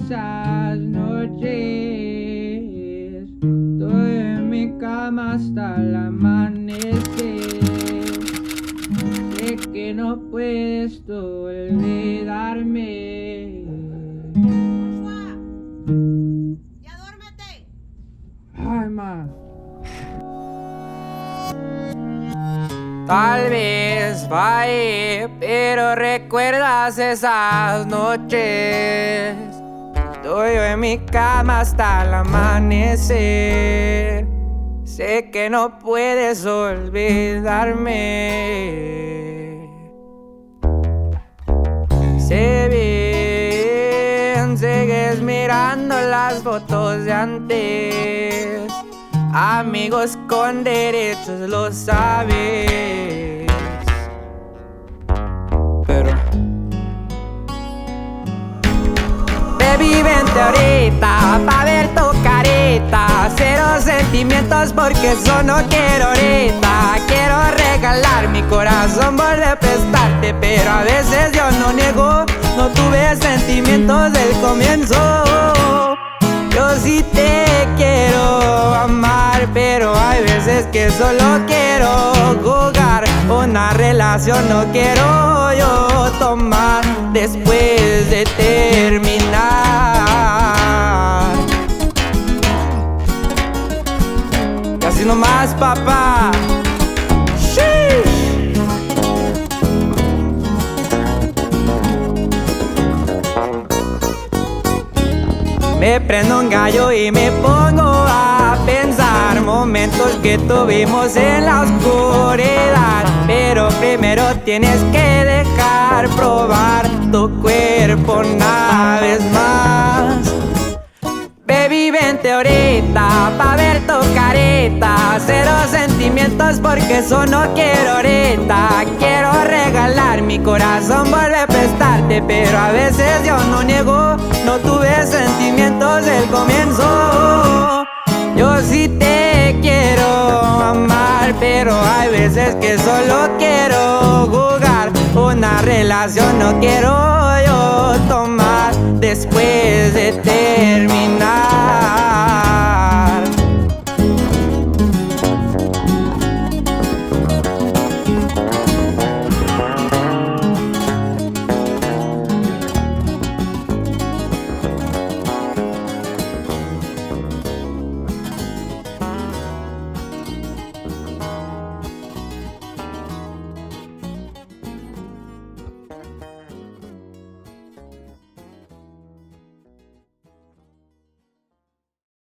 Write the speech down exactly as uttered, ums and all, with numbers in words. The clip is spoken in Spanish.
esas noches. Estoy en mi cama hasta el amanecer. Sé que no puedes tú olvidarme. Joshua, ya duérmete. Ay, ma. Tal vez falle, pero recuerdas esas noches. Estoy yo en mi cama hasta el amanecer. Sé que no puedes olvidarme. Sé bien, sigues mirando las fotos de antes. Amigos con derechos, lo sabes. Pero baby, vente ahorita pa' ver tu carita. Cero sentimientos porque eso no quiero ahorita. Quiero regalar mi corazón, volver a prestarte, pero a veces yo no niego. No tuve sentimientos del comienzo. Yo sí te quiero amar, pero hay veces que solo quiero jugar. Una relación no quiero yo tomar después de terminar. Y así nomás, papá. Me prendo un gallo y me pongo a pensar momentos que tuvimos en la oscuridad. Pero primero tienes que dejar probar tu cuerpo una vez más. Baby, vente ahorita pa' ver tu carita. Cero sentimientos porque eso no quiero ahorita. Quiero regalar mi corazón, volver a prestarte, pero a veces yo no niego. No tuve sentimientos del comienzo. Yo sí te quiero amar, pero hay veces que solo quiero jugar. Una relación no quiero yo tomar después de terminar.